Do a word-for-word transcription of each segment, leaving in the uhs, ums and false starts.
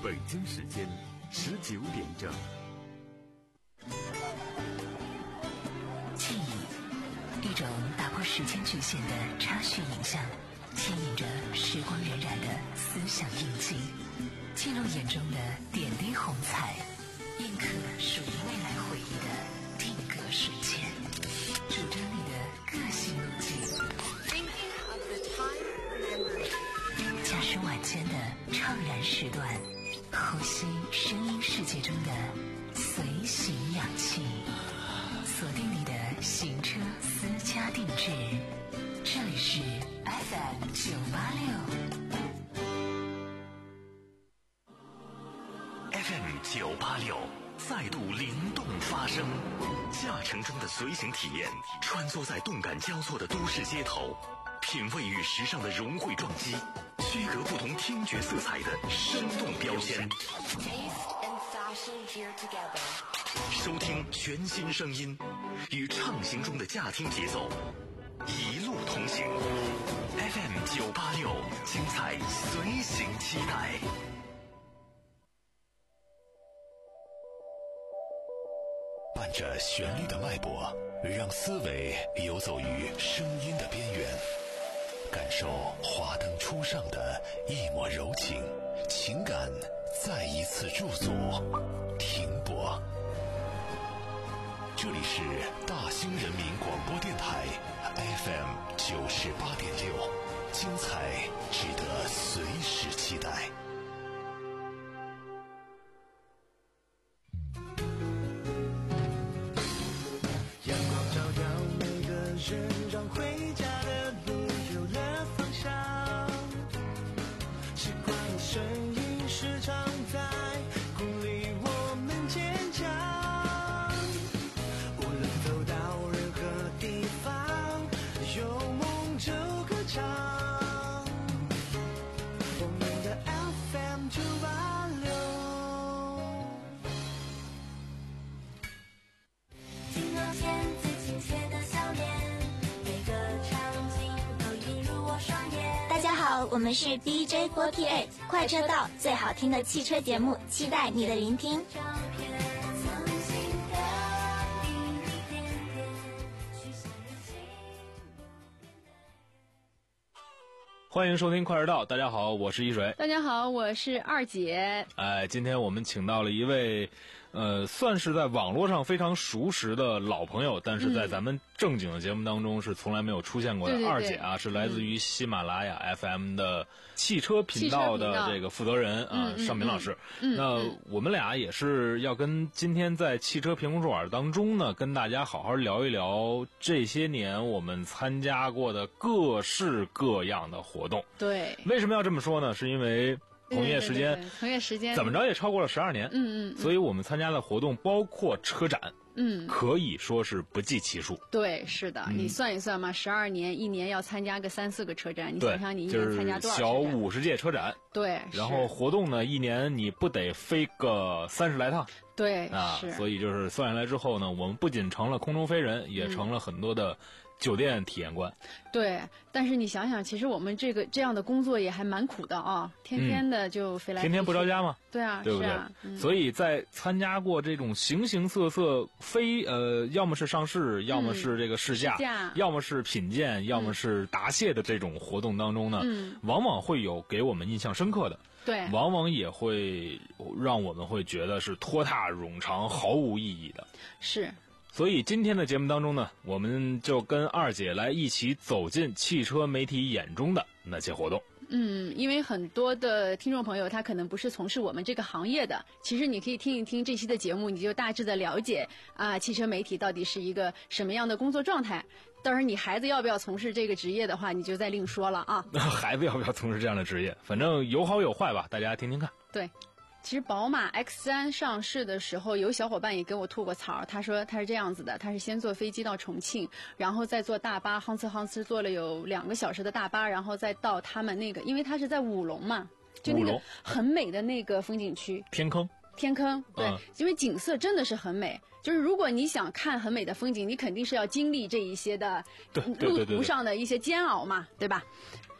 北京时间十九点整。 记忆，一种打破时间局限的插叙影像，牵引着时光荏苒的思想印记，记录眼中的点滴红彩，印刻属于未来回忆的定格瞬间，主张你的个性路径。驾驶晚间的怅然时段，呼吸声音世界中的随行氧气，锁定你的行车私家定制。这里是 F M 九八六 F M 九八六再度灵动发声，驾乘中的随行体验，穿梭在动感交错的都市街头，品味与时尚的融汇撞击，区隔不同听觉色彩的生动标签，收听全新声音，与畅行中的驾听节奏一路同行。 F M 九八六，精彩随行期待。伴着旋律的脉搏，让思维游走于声音的边缘，感受华灯初上的一抹柔情，情感再一次驻足停泊。这里是大兴人民广播电台 F M 九十八点六，精彩值得随时期待。 阳光照耀每个人，让回家的路有了方向。习惯的声音时常在鼓励我们坚强。无论走到任何地方，有梦就歌唱。我们的 F M 九八六。 镜头前最亲切的笑脸，每个场景都映入我双眼。 大家好，我们是 D J 四十八 快车道，最好听的汽车节目，期待你的聆听。 欢迎收听快车道，大家好，我是一水。 大家好，我是二姐。 哎，今天我们请到了一位呃算是在网络上非常熟识的老朋友，但是在咱们正经的节目当中是从来没有出现过的。 对对对， 二姐啊，是来自于喜马拉雅 F M 的汽车频道的这个负责人啊，尚敏老师。 嗯嗯、 那我们俩也是要跟今天在汽车评论馆当中呢，跟大家好好聊一聊这些年我们参加过的各式各样的活动。活动对， 为什么要这么说呢？是因为从业时间， 对对对对从业时间怎么着也超过了十二年， 嗯嗯， 所以我们参加的活动包括车展， 嗯， 可以说是不计其数。 对，是的， 嗯、 你算一算嘛，十二年，一年要参加个三四个车展，你想想你一年参加多少车展？ 小五十届车展， 对， 然后活动呢，一年你不得飞个三十来趟？ 对啊， 是， 所以就是算下来之后呢，我们不仅成了空中飞人，也成了很多的酒店体验官。 嗯、对，但是你想想，其实我们这个这样的工作也还蛮苦的啊，天天的就飞来飞去、 嗯，天天不着家吗？ 对啊， 对不对？ 啊嗯、 所以在参加过这种形形色色非呃，要么是上市，要么是这个试驾， 嗯、 要么是品鉴，要么是答谢的这种活动当中呢， 嗯、 往往会有给我们印象深刻的。 对， 往往也会让我们会觉得是拖沓冗长毫无意义的。 是， 所以今天的节目当中呢，我们就跟二姐来一起走进汽车媒体眼中的那些活动。 嗯，因为很多的听众朋友他可能不是从事我们这个行业的，其实你可以听一听这期的节目，你就大致的了解啊，汽车媒体到底是一个什么样的工作状态。当然你孩子要不要从事这个职业的话，你就再另说了啊。 孩子要不要从事这样的职业，反正有好有坏吧，大家听听看。 对，其实宝马 X 三 上市的时候，有小伙伴也给我吐过槽，他说他是这样子的，他是先坐飞机到重庆，然后再坐大巴，夯哧夯哧坐了有两个小时的大巴，然后再到他们那个，因为他是在五龙嘛，就那个很美的那个风景区天坑。 天坑，对、嗯，因为景色真的是很美。就是如果你想看很美的风景，你肯定是要经历这一些的路途上的一些煎熬嘛，对吧？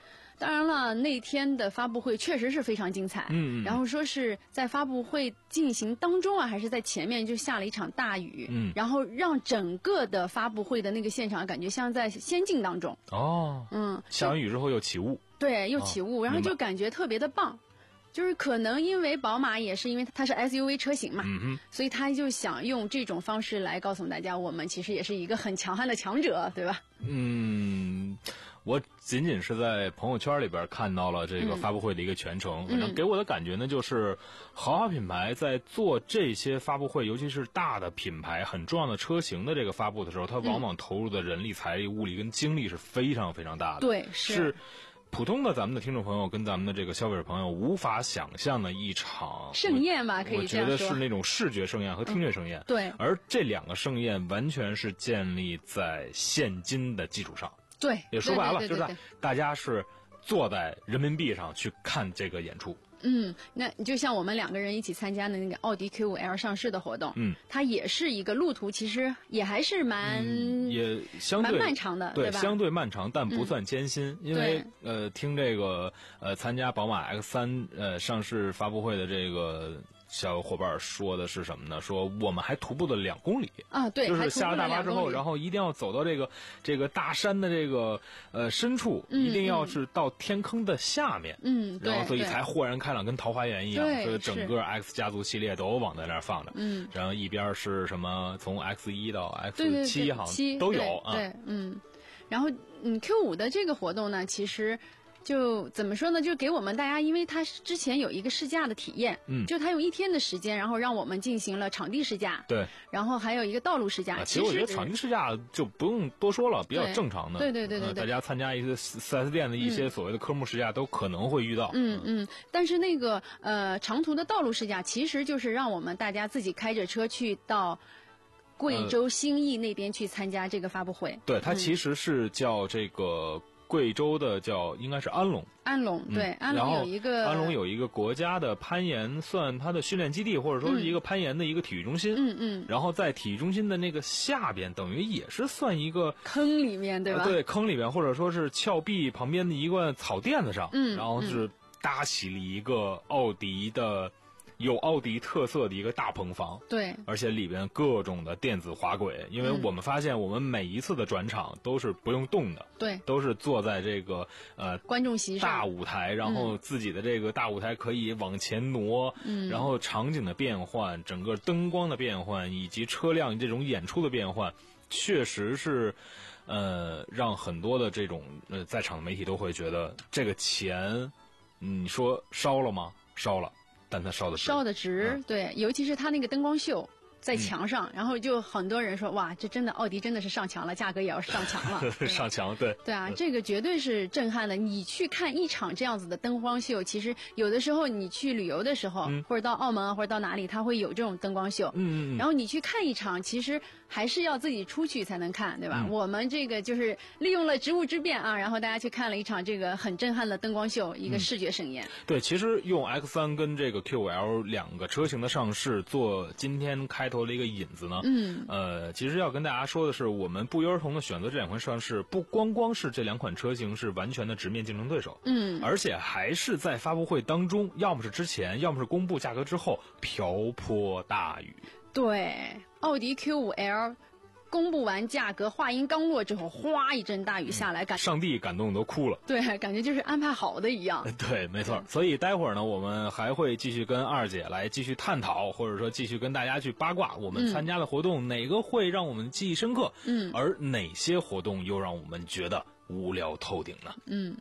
当然了，那天的发布会确实是非常精彩。 嗯嗯。 然后说是在发布会进行当中啊，还是在前面就下了一场大雨。 嗯。 然后让整个的发布会的那个现场感觉像在仙境当中。 哦。 嗯。 下完雨之后又起雾。 对，又起雾， 哦、 然后就感觉特别的棒。就是可能因为宝马也是因为它是 S U V 车型嘛， 嗯、 所以他就想用这种方式来告诉大家，我们其实也是一个很强悍的强者，对吧？ 嗯，我仅仅是在朋友圈里边看到了这个发布会的一个全程，反正、嗯、给我的感觉呢，就是豪华品牌在做这些发布会，尤其是大的品牌、很重要的车型的这个发布的时候，它往往投入的人力、财力、物力跟精力是非常非常大的。 对，是。 是普通的咱们的听众朋友跟咱们的这个消费者朋友无法想象的一场盛宴吧，可以这样说。 我觉得是那种视觉盛宴和听觉盛宴。 嗯、对。 而这两个盛宴完全是建立在现金的基础上。 对。 也说白了， 对对对对对就是大家是坐在人民币上去看这个演出。 嗯，那就像我们两个人一起参加的那个奥迪 Q 五 L 上市的活动， 嗯， 它也是一个路途，其实也还是蛮、 嗯、也相对蛮漫长的， 对， 对吧？ 相对漫长，但不算艰辛， 嗯、 因为呃，听这个呃参加宝马 X 三 呃上市发布会的这个小伙伴说的是什么呢？说我们还徒步了两公里啊，对， 就是下了大巴之后，然后一定要走到这个这个大山的这个呃深处、 嗯， 一定要是到天坑的下面， 嗯， 然后所以才豁然开朗，跟桃花源一样，所以整个 X 家族系列都往在那儿放着， 嗯， 然后一边是什么从 X 一 到 X 七 好像都有啊， 对，嗯，然后嗯 Q 五 的这个活动呢，其实。就怎么说呢？就给我们大家，因为它之前有一个试驾的体验， 嗯， 就它用一天的时间，然后让我们进行了场地试驾， 对， 然后还有一个道路试驾。 啊、其实我觉得场地试驾就不用多说了，比较正常的。 对对对对对、 呃，大家参加一些四 S 店的一些所谓的科目试驾、嗯、都可能会遇到。 嗯嗯，但是那个呃长途的道路试驾，其实就是让我们大家自己开着车去到贵州兴义那边去参加这个发布会。 呃、对，它其实是叫这个。贵州的叫应该是安龙， 安龙对， 嗯、 安龙有一个安龙有一个国家的攀岩，算它的训练基地，或者说是一个攀岩的一个体育中心。 嗯嗯。 然后在体育中心的那个下边，等于也是算一个坑里面，对吧？ 呃、对，坑里面，或者说是峭壁旁边的一个草垫子上， 嗯， 然后是搭起了一个奥迪的。有奥迪特色的一个大棚房， 对， 而且里边各种的电子滑轨，因为我们发现我们每一次的转场都是不用动的， 对， 都是坐在这个呃观众席上大舞台，然后自己的这个大舞台可以往前挪， 嗯， 然后场景的变换，整个灯光的变换，以及车辆这种演出的变换，确实是，呃，让很多的这种呃在场的媒体都会觉得这个钱，你说烧了吗？烧了。但它烧的值， 烧的值、 嗯， 对，尤其是它那个灯光秀在墙上、嗯，然后就很多人说，哇，这真的奥迪真的是上墙了，价格也要上墙了， 上墙，对， 对啊，这个绝对是震撼的。你去看一场这样子的灯光秀，其实有的时候你去旅游的时候， 嗯、 或者到澳门或者到哪里，它会有这种灯光秀， 嗯嗯， 然后你去看一场，其实还是要自己出去才能看，对吧？ 嗯、 我们这个就是利用了职务之便啊，然后大家去看了一场这个很震撼的灯光秀，一个视觉盛宴。 嗯、对，其实用 X 三 跟这个 Q 五 L 两个车型的上市做今天开头的一个引子呢， 嗯， 呃，其实要跟大家说的是，我们不约而同的选择这两款上市，不光光是这两款车型是完全的直面竞争对手， 嗯， 而且还是在发布会当中，要么是之前，要么是公布价格之后，瓢泼大雨。 对，奥迪 Q 五 L。公布完价格，话音刚落之后，哗一阵大雨下来，感上帝感动都哭了。 对，感觉就是安排好的一样。 对，没错。所以待会儿呢，我们还会继续跟二姐来继续探讨，或者说继续跟大家去八卦我们参加的活动、嗯、哪个会让我们记忆深刻， 嗯， 而哪些活动又让我们觉得无聊透顶呢？ 嗯。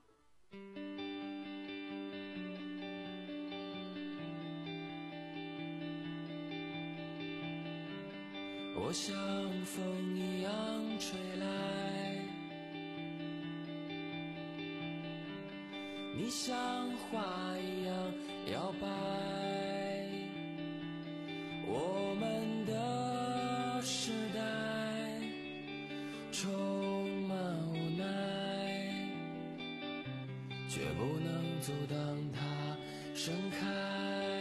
我像风一样吹来，你像花一样摇摆，我们的时代充满无奈，却不能阻挡它盛开。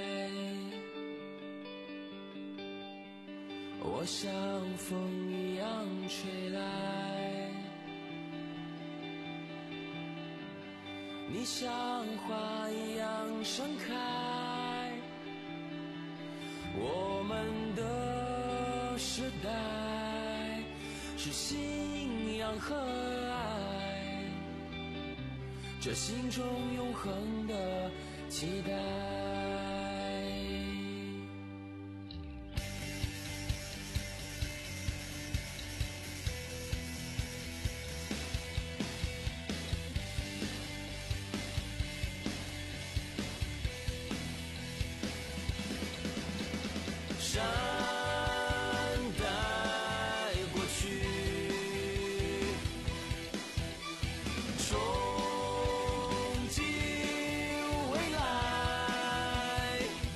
我像风一样吹来， 你像花一样盛开，我们的时代是信仰和爱，这心中永恒的期待。善待过去，憧憬未来，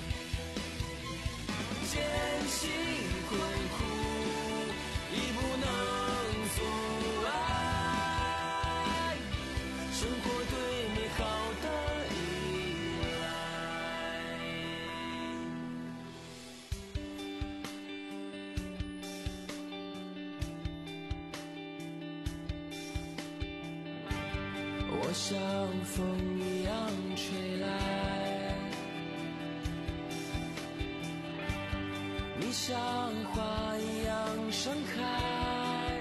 艰辛困苦已不能阻碍生活对美好的依赖。我像风一样吹来，你像花一样盛开，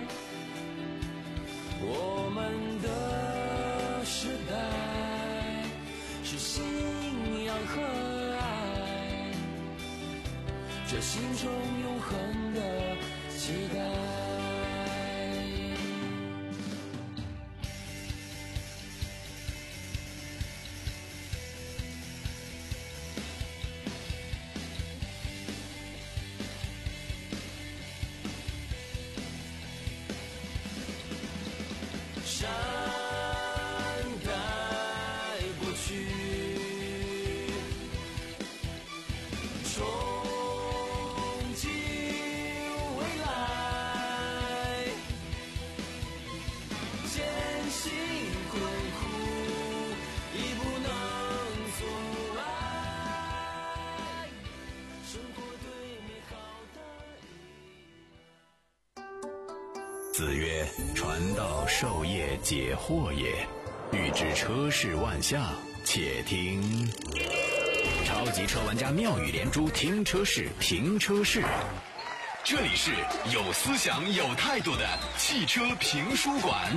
我们的时代是信仰和爱，这心中永恒的期待。善待过去，憧憬未来，艰辛困苦已不能阻碍生活对美好的。 子曰：传道授业解惑也，欲知车市万象，且听超级车玩家妙语连珠，听车市评车市。这里是有思想有态度的汽车评书馆。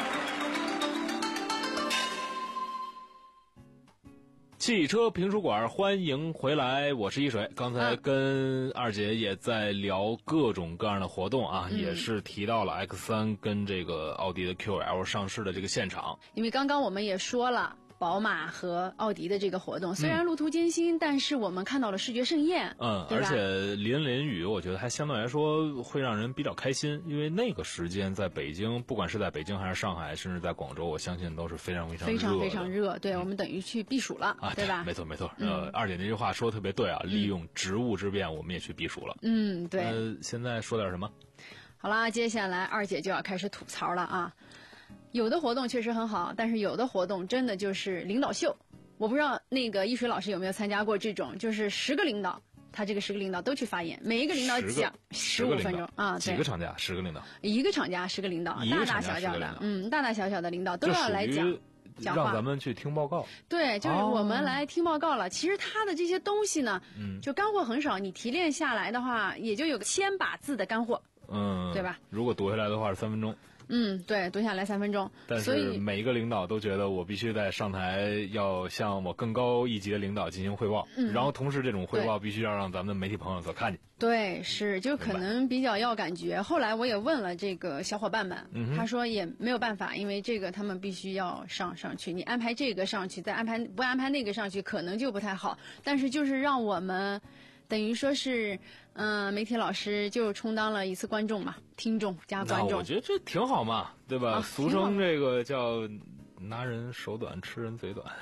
汽车评书馆，欢迎回来，我是一水。刚才跟二姐也在聊各种各样的活动啊，嗯、也是提到了 X 三 跟这个奥迪的 Q L 上市的这个现场。 因为刚刚我们也说了宝马和奥迪的这个活动，虽然路途艰辛，嗯、但是我们看到了视觉盛宴。 嗯，而且淋淋雨，我觉得还相对来说会让人比较开心，因为那个时间在北京，不管是在北京还是上海，甚至在广州，我相信都是非常非常热的， 非常非常热。对、嗯、我们等于去避暑了， 啊、 对吧？ 没错没错。呃，嗯、二姐那句话说的特别对啊，利用职务之便，我们也去避暑了。 嗯，对。 呃，现在说点什么？ 好啦，接下来二姐就要开始吐槽了啊。有的活动确实很好，但是有的活动真的就是领导秀。我不知道那个一水老师有没有参加过这种，就是十个领导，他这个十个领导都去发言，每一个领导讲十五分钟啊， 几个厂家十个领导， 一个厂家十个领导，大大小小的，嗯，大大小小的领导都要来讲。讲话让咱们去听报告， 对，就是我们来听报告了。哦、其实他的这些东西呢，嗯，就干货很少，你提炼下来的话，也就有个千把字的干货， 嗯， 对吧？ 如果读下来的话是三分钟。 嗯，对，读下来三分钟。 但是每一个领导都觉得我必须在上台要向我更高一级的领导进行汇报，嗯、然后同时这种汇报必须要让咱们的媒体朋友所看见。 对，是，就可能比较要感觉。后来我也问了这个小伙伴们，嗯、他说也没有办法，因为这个他们必须要上上去，你安排这个上去，再安排不安排那个上去，可能就不太好。但是就是让我们。等于说是，嗯、呃，媒体老师就充当了一次观众嘛，听众加观众。 那我觉得这挺好嘛，对吧？啊、俗称这个叫拿人手短，吃人嘴短。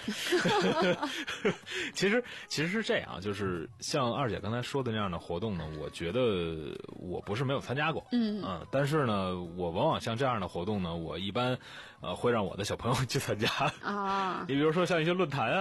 其实其实是这样，就是像二姐刚才说的那样的活动呢，我觉得我不是没有参加过，嗯嗯，但是呢，我往往像这样的活动呢，我一般呃会让我的小朋友去参加啊。你比如说像一些论坛啊。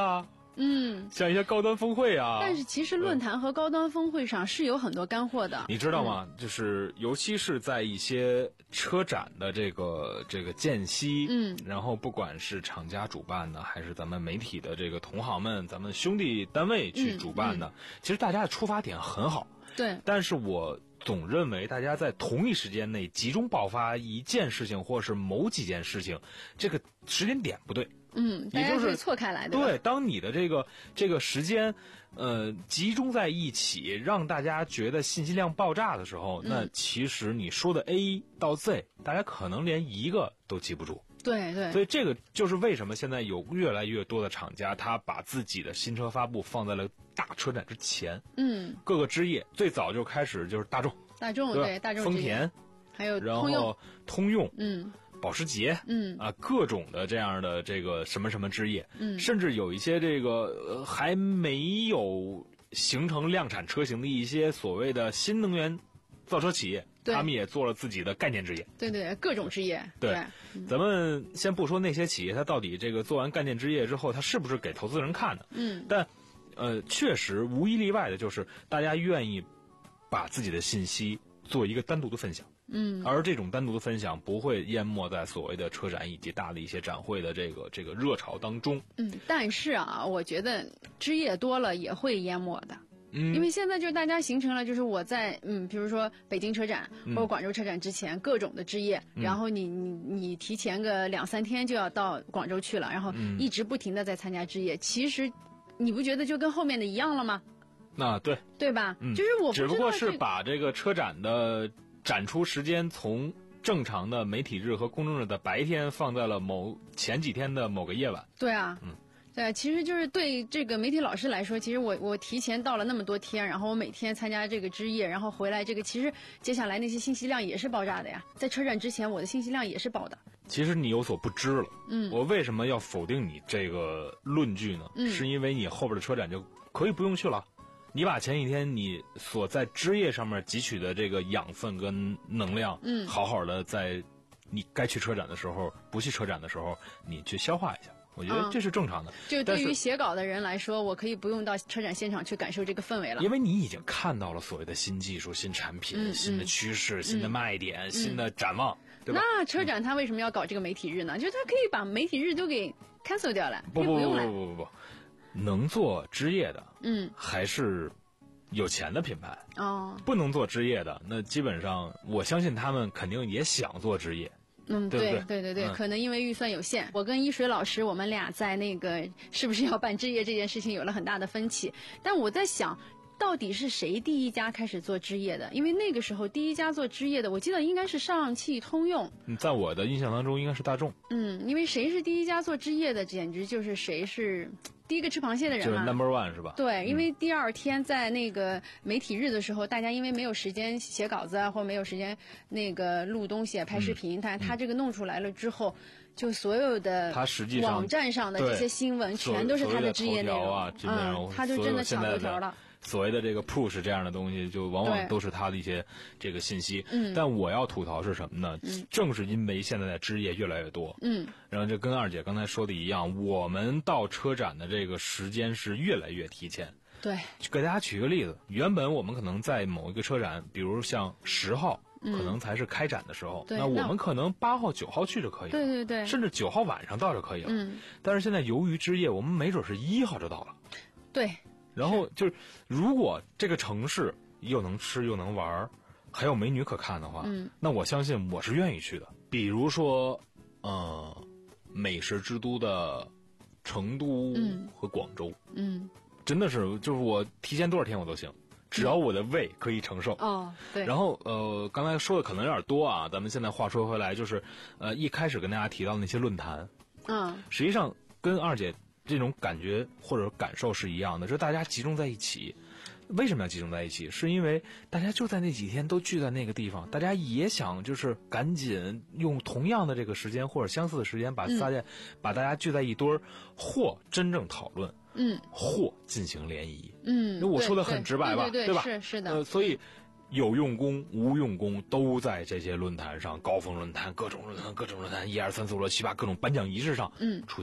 嗯， 像一些高端峰会啊。 但是其实论坛和高端峰会上是有很多干货的， 你知道吗？嗯、就是尤其是在一些车展的这个这个间隙， 嗯， 然后不管是厂家主办的，还是咱们媒体的这个同行们，咱们兄弟单位去主办的， 嗯嗯、 其实大家的出发点很好。 对， 但是我总认为大家在同一时间内集中爆发一件事情，或是某几件事情，这个时间点不对。 嗯，大家是错开来的。 对，当你的这个这个时间，呃，集中在一起，让大家觉得信息量爆炸的时候，嗯、那其实你说的 A 到 Z， 大家可能连一个都记不住。 对对， 所以这个就是为什么现在有越来越多的厂家，他把自己的新车发布放在了大车展之前。 嗯， 各个枝叶最早就开始就是大众， 大众对大众， 丰田， 还有然通用， 后通用， 嗯， 保时捷， 嗯啊，各种的这样的这个什么什么枝叶， 嗯， 甚至有一些这个呃还没有形成量产车型的一些所谓的新能源造车企业。他们也做了自己的概念之夜， 对对，各种之夜。 对， 对嗯、咱们先不说那些企业，它到底这个做完概念之夜之后，它是不是给投资人看的？ 嗯， 但，呃，确实无一例外的就是大家愿意把自己的信息做一个单独的分享。 嗯， 而这种单独的分享不会淹没在所谓的车展以及大的一些展会的这个这个热潮当中。 嗯，但是啊，我觉得枝叶多了也会淹没的。 嗯， 因为现在就是大家形成了，就是我在嗯，比如说北京车展或者广州车展之前，嗯、各种的枝叶， 嗯、 然后你你你提前个两三天就要到广州去了，然后一直不停的在参加枝叶，嗯、其实你不觉得就跟后面的一样了吗？ 那对， 对吧？ 嗯、 就是我不只不过是把这个车展的展出时间从正常的媒体日和公众日的白天放在了某前几天的某个夜晚。 对啊， 嗯。 对，其实就是对这个媒体老师来说，其实我我提前到了那么多天，然后我每天参加这个枝叶，然后回来这个，其实接下来那些信息量也是爆炸的呀。在车展之前，我的信息量也是爆的。 其实你有所不知了， 嗯， 我为什么要否定你这个论据呢？ 嗯， 是因为你后边的车展就可以不用去了，你把前一天你所在枝叶上面汲取的这个养分跟能量， 嗯， 好好的在你该去车展的时候，不去车展的时候，你去消化一下。我觉得这是正常的。 嗯、就对于写稿的人来说，我可以不用到车展现场去感受这个氛围了， 因为你已经看到了所谓的新技术、新产品、 嗯、 新的趋势、 嗯、 新的卖点、 嗯、 新的展望，对吧？ 那车展它为什么要搞这个媒体日呢？就是它可以把媒体日都给 cancel 掉了， 不不不不不不不不，能做枝叶的， 嗯， 还是有钱的品牌哦。 不能做枝叶的，那基本上我相信他们肯定也想做枝叶。 嗯， 对对对对对， 嗯、 可能因为预算有限，我跟一水老师，我们俩在那个是不是要办枝叶这件事情有了很大的分歧。但我在想，到底是谁第一家开始做枝叶的？因为那个时候第一家做枝叶的，我记得应该是上汽通用。 在我的印象当中，应该是大众。 嗯，因为谁是第一家做枝叶的，简直就是谁是第一个吃螃蟹的人嘛， 就是 number one 是吧？ 对，因为第二天在那个媒体日的时候，大家因为没有时间写稿子啊，或没有时间那个录东西、拍视频，但、嗯、他这个弄出来了之后，就所有的他实际上网站上的这些新闻全都是他的枝叶内容啊， 嗯，他就真的抢头条了。 所谓的这个 push 这样的东西，就往往都是他的一些这个信息。 嗯， 但我要吐槽是什么呢？ 嗯， 正是因为现在的枝叶越来越多。 嗯， 然后这跟二姐刚才说的一样，我们到车展的这个时间是越来越提前。 对， 给大家举个例子，原本我们可能在某一个车展，比如像十号。 嗯、 可能才是开展的时候， 那我们可能八号、九号去就可以了， 对对对， 甚至九号晚上到就可以了。 嗯， 但是现在由于枝叶，我们没准是一号就到了。 对， 然后就是如果这个城市又能吃又能玩，还有美女可看的话， 嗯， 那我相信我是愿意去的。比如说，呃，美食之都的成都和广州， 嗯， 真的是就是我提前多少天我都行。只要我的胃可以承受。 哦，对。 然后呃，刚才说的可能有点多啊，咱们现在话说回来，就是呃，一开始跟大家提到的那些论坛， 嗯， 实际上跟二姐这种感觉或者感受是一样的，就是大家集中在一起。为什么要集中在一起？是因为大家就在那几天都聚在那个地方，大家也想就是赶紧用同样的这个时间或者相似的时间把大家、嗯、把大家聚在一堆儿，或真正讨论。 嗯， 或进行联谊， 嗯， 我说的很直白吧， 对对对对吧？ 是是的， 呃，所以有用功无用功都在这些论坛上，高峰论坛、各种论坛、各种论坛，一二三四五六七八各种颁奖仪式上， 嗯， 出现了。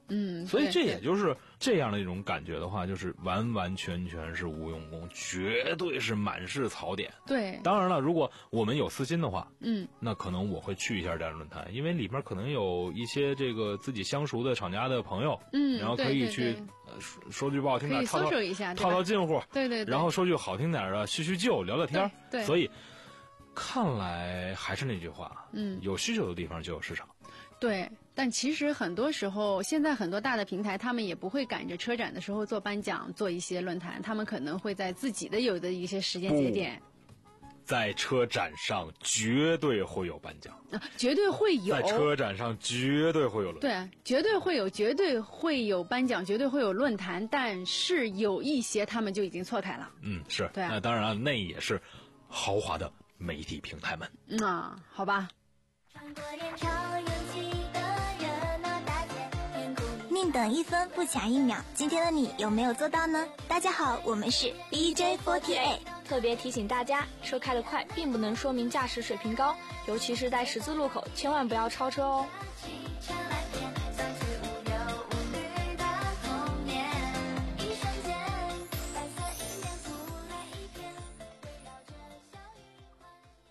嗯， 所以这对也就是这样的一种感觉的话，就是完完全全是无用功，绝对是满是槽点。 对， 当然了，如果我们有私心的话， 嗯， 那可能我会去一下这样的论坛，因为里面可能有一些这个自己相熟的厂家的朋友， 嗯， 然后可对对以去对呃说说句不好听的， 可以套套搜索一下，对套吧套近乎， 对对对， 然后说句好听点的，叙叙旧，聊聊天儿。 对对所以看来还是那句话， 嗯， 有需求的地方就有市场。 对，但其实很多时候，现在很多大的平台，他们也不会赶着车展的时候做颁奖、做一些论坛，他们可能会在自己的有的一些时间节点， 在车展上绝对会有颁奖， 啊，绝对会有。 在车展上绝对会有论坛。 对，绝对会有，绝对会有颁奖，绝对会有论坛，但是有一些他们就已经错开了。 嗯，是。 对啊那当然了，那也是豪华的媒体平台们。 嗯啊，好吧。 穿过连条拥挤的热闹大街，远古宁等一分不抢一秒，今天的你有没有做到呢？大家好，我们是 D J 四十八。 特别提醒大家，车开得快并不能说明驾驶水平高，尤其是在十字路口，千万不要超车哦。 汽车来电，三四五六无虑的童年，一瞬间，白色银边铺来一片，围绕着小雨环。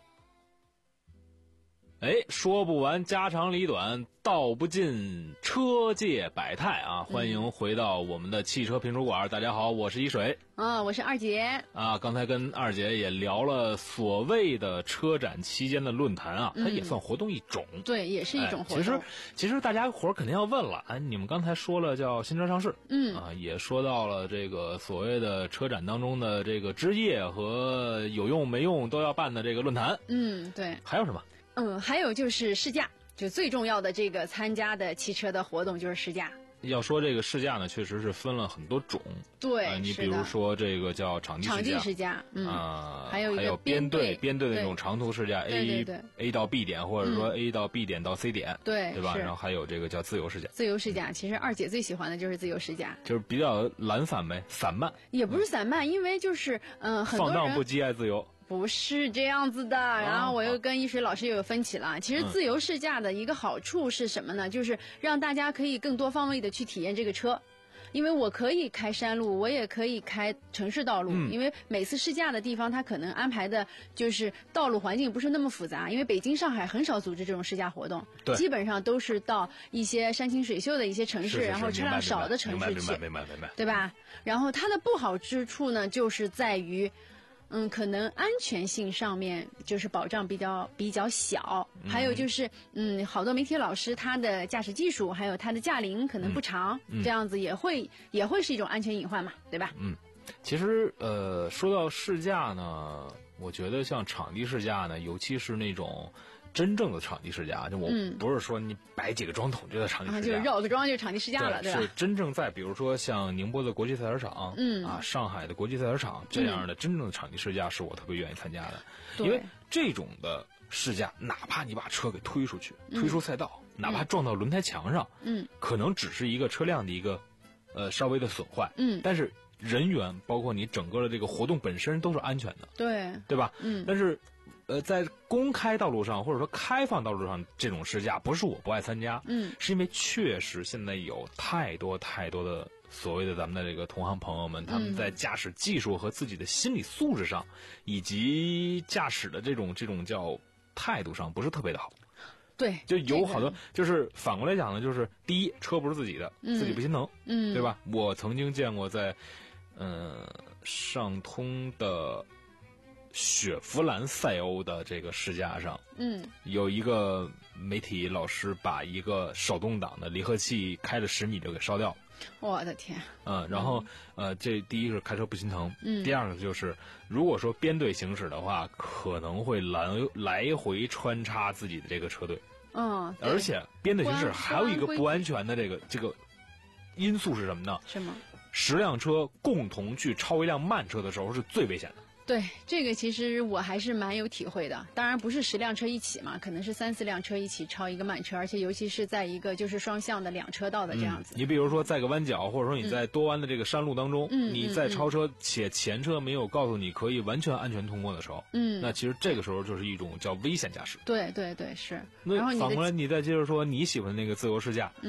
哎，说不完家长里短，道不尽车界百态啊！欢迎回到我们的汽车评书馆。大家好，我是一水啊，我是二姐啊。刚才跟二姐也聊了所谓的车展期间的论坛啊， 嗯、 它也算活动一种。 对，也是一种活动。 哎、其实，其实大家伙儿肯定要问了，哎，你们刚才说了叫新车上市， 嗯啊，也说到了这个所谓的车展当中的这个枝叶和有用没用都要办的这个论坛。 嗯，对。 还有什么？ 嗯，还有就是试驾，就最重要的这个参加的汽车的活动就是试驾。 要说这个试驾呢，确实是分了很多种。 对， 呃、你比如说这个叫场地试驾， 场地试驾，嗯， 啊、 还有一个还有编队编队的那种对长途试驾对对对 ，A A 到 B 点，或者说 A 到 B 点到 C 点， 对对吧？ 是然后还有这个叫自由试驾。 自由试驾，其实二姐最喜欢的就是自由试驾， 就是比较懒散呗，散漫。 也不是散漫，因为就是嗯、呃，很多人放荡不羁爱自由。 不是这样子的，然后我又跟一水老师又有分歧了。其实自由试驾的一个好处是什么呢？就是让大家可以更多方位的去体验这个车。因为我可以开山路，我也可以开城市道路， 嗯、 因为每次试驾的地方，它可能安排的就是道路环境不是那么复杂。因为北京、上海很少组织这种试驾活动，基本上都是到一些山清水秀的一些城市， 是是是然后车辆少的城市去， 明白明白明白， 对吧？然后它的不好之处呢，就是在于。嗯，可能安全性上面就是保障比较比较小， 嗯、 还有就是嗯，好多媒体老师他的驾驶技术还有他的驾龄可能不长， 嗯、 这样子也会也会是一种安全隐患嘛，对吧？ 嗯，其实呃，说到试驾呢，我觉得像场地试驾呢，尤其是那种。真正的场地试驾，就我不是说你摆几个桩桶就在场地试驾， 嗯、就是绕个桩就场地试驾了， 对, 对吧？ 是真正在比如说像宁波的国际赛车场， 嗯啊，上海的国际赛车场这样的真正的场地试驾，是我特别愿意参加的， 嗯、 因为这种的试驾，哪怕你把车给推出去，推出赛道， 嗯、 哪怕撞到轮胎墙上， 嗯， 可能只是一个车辆的一个呃稍微的损坏， 嗯， 但是人员包括你整个的这个活动本身都是安全的， 对， 对吧？ 嗯， 但是。呃，在公开道路上或者说开放道路上这种试驾，不是我不爱参加， 嗯， 是因为确实现在有太多太多的所谓的咱们的这个同行朋友们，他们在驾驶技术和自己的心理素质上，以及驾驶的这种这种叫态度上，不是特别的好。 对， 就有好多，就是反过来讲呢，就是第一，车不是自己的， 嗯、 自己不心疼， 嗯， 对吧？我曾经见过在，嗯、呃，上通的。雪佛兰赛欧的这个试驾上， 嗯， 有一个媒体老师把一个手动挡的离合器开了十米就给烧掉了。 我的天！ 嗯，然后呃，这第一个是开车不心疼， 嗯， 第二个就是如果说编队行驶的话，可能会来来回穿插自己的这个车队， 嗯， 而且编队行驶还有一个不安全的这个这个因素是什么呢？ 什么？ 十辆车共同去超一辆慢车的时候是最危险的。 对，这个其实我还是蛮有体会的。当然不是十辆车一起嘛，可能是三四辆车一起超一个慢车，而且尤其是在一个就是双向的两车道的这样子。 嗯、你比如说在个弯角，或者说你在多弯的这个山路当中， 嗯、 你在超车且前车没有告诉你可以完全安全通过的时候， 嗯， 那其实这个时候就是一种叫危险驾驶。 对对对，是。 那然后你反过来，你再接着说你喜欢那个自由试驾， 嗯。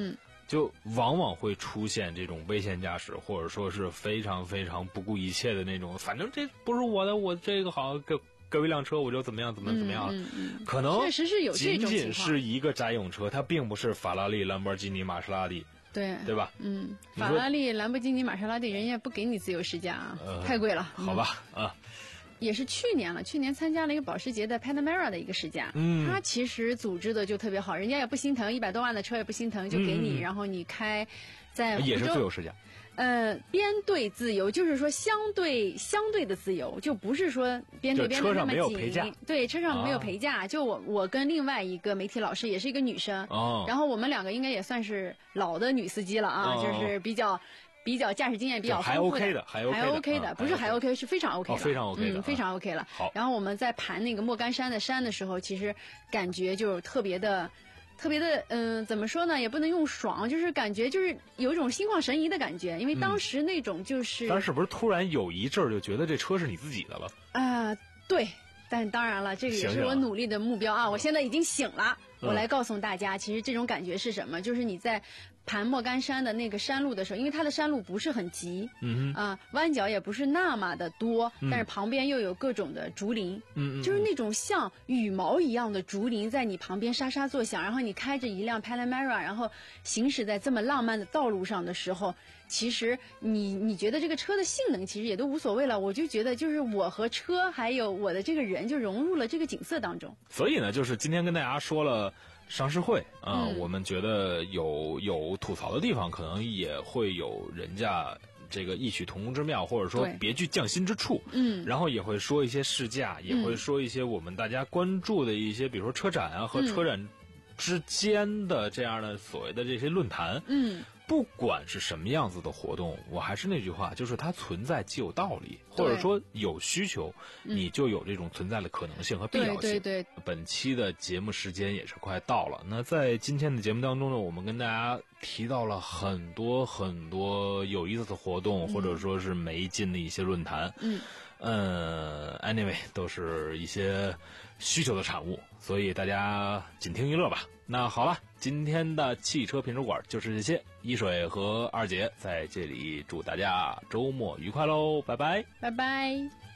就往往会出现这种危险驾驶，或者说是非常非常不顾一切的那种，反正这不是我的，我这个好给给我一辆车我就怎么样怎么怎么样了， 嗯嗯嗯、 可能确实是有这种情况， 仅仅是一个宅用车，它并不是法拉利、兰博基尼、玛莎拉蒂。 对对吧？ 嗯，法拉利、兰博基尼、玛莎拉蒂，人家不给你自由试驾啊，呃、太贵了。 好吧，嗯、啊， 也是去年了，去年参加了一个保时捷的 Panamera 的一个试驾， 嗯， 他其实组织的就特别好，人家也不心疼，一百多万的车也不心疼，就给你，嗯、然后你开在也是自由试驾。 呃，边对自由就是说相对相对的自由，就不是说边对边的那么紧。对，车上没有陪驾。啊、就我我跟另外一个媒体老师也是一个女生， 哦， 然后我们两个应该也算是老的女司机了啊， 哦、 就是比较比较驾驶经验比较丰富的， 还 OK 的，还 OK 的， 还 OK 的，不是还 OK，是非常 OK 的， 非常 OK 的， 嗯，非常 OK 了。 好， 然后我们在盘那个莫干山的山的时候，其实感觉就特别的。特别的，嗯、呃，怎么说呢？也不能用爽，就是感觉就是有一种心旷神怡的感觉，因为当时那种就是， 但、嗯、是不是突然有一阵儿就觉得这车是你自己的了？ 啊、呃，对，但当然了，这个也是我努力的目标啊！我现在已经醒了，我来告诉大家，其实这种感觉是什么？就是你在盘莫干山的那个山路的时候，因为它的山路不是很急， 嗯啊、呃，弯角也不是那么的多， 嗯、 但是旁边又有各种的竹林， 嗯， 就是那种像羽毛一样的竹林在你旁边沙沙作响，然后你开着一辆 Panamera， 然后行驶在这么浪漫的道路上的时候，其实你你觉得这个车的性能其实也都无所谓了，我就觉得就是我和车还有我的这个人就融入了这个景色当中。 所以呢，就是今天跟大家说了。上市会啊、呃嗯， 我们觉得有有吐槽的地方，可能也会有人家这个异曲同工之妙，或者说别具匠心之处。 嗯， 然后也会说一些试驾，也会说一些我们大家关注的一些，比如说车展啊和车展之间的这样的所谓的这些论坛。 嗯。 不管是什么样子的活动，我还是那句话，就是它存在即有道理，或者说有需求，你就有这种存在的可能性和必要性。 对对对。 本期的节目时间也是快到了，那在今天的节目当中呢，我们跟大家提到了很多很多有意思的活动， 嗯、 或者说是没劲的一些论坛。 嗯。 呃 ，anyway， 都是一些需求的产物，所以大家仅听一乐吧。那好了，今天的汽车评书馆就是这些。一水和二姐在这里祝大家周末愉快喽，拜拜， 拜拜。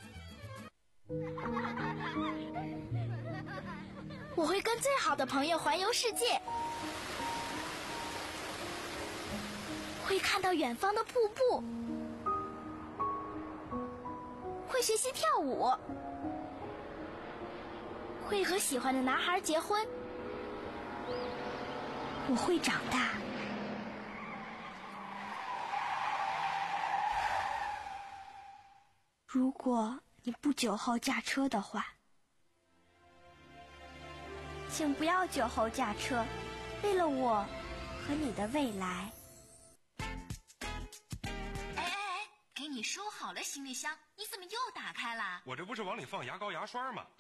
我会跟最好的朋友环游世界，会看到远方的瀑布，会学习跳舞，会和喜欢的男孩结婚。我会长大。如果你不酒后驾车的话，请不要酒后驾车，为了我和你的未来。 哎哎哎，给你收好了行李箱，你怎么又打开了？ 我这不是往里放牙膏牙刷吗？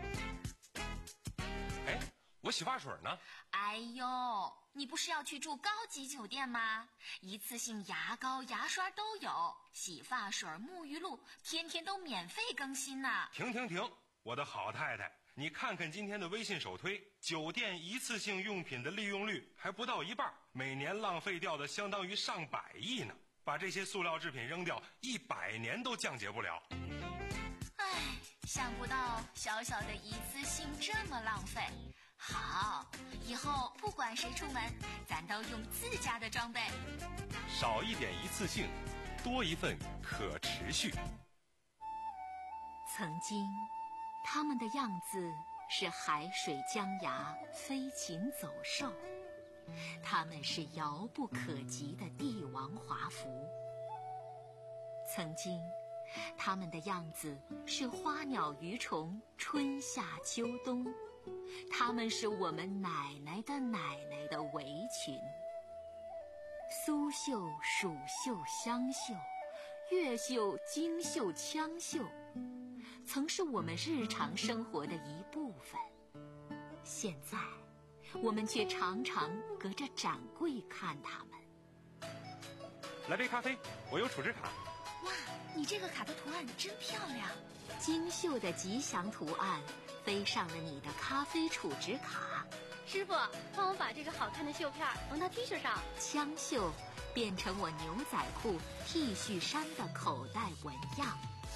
哎，我洗发水呢？ 哎呦，你不是要去住高级酒店吗？一次性牙膏牙刷都有，洗发水沐浴露天天都免费更新呢。 停停停，我的好太太，你看看今天的微信首推，酒店一次性用品的利用率还不到一半，每年浪费掉的相当于上百亿呢。把这些塑料制品扔掉，一百年都降解不了。 唉，想不到小小的一次性这么浪费。好，以后不管谁出门，咱都用自家的装备。 少一点一次性，多一份可持续。 曾经，他们的样子是海水江崖、飞禽走兽，他们是遥不可及的帝王华服。曾经，他们的样子是花鸟鱼虫、春夏秋冬。他们是我们奶奶的奶奶的围裙，苏绣、蜀绣、湘绣、越绣、京绣、羌绣，曾是我们日常生活的一部分。现在，我们却常常隔着展柜看他们。 来杯咖啡，我有储值卡。 哇，你这个卡的图案真漂亮！ 精绣的吉祥图案飞上了你的咖啡储值卡， 师傅，帮我把这个好看的绣片缝到 T 恤上。 枪绣变成我牛仔裤、T 恤衫的口袋纹样，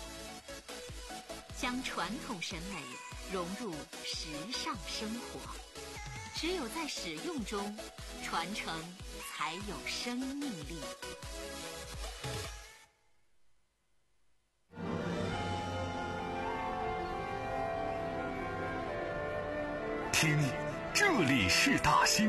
将传统审美融入时尚生活。只有在使用中，传承才有生命力。 听，这里是大兴。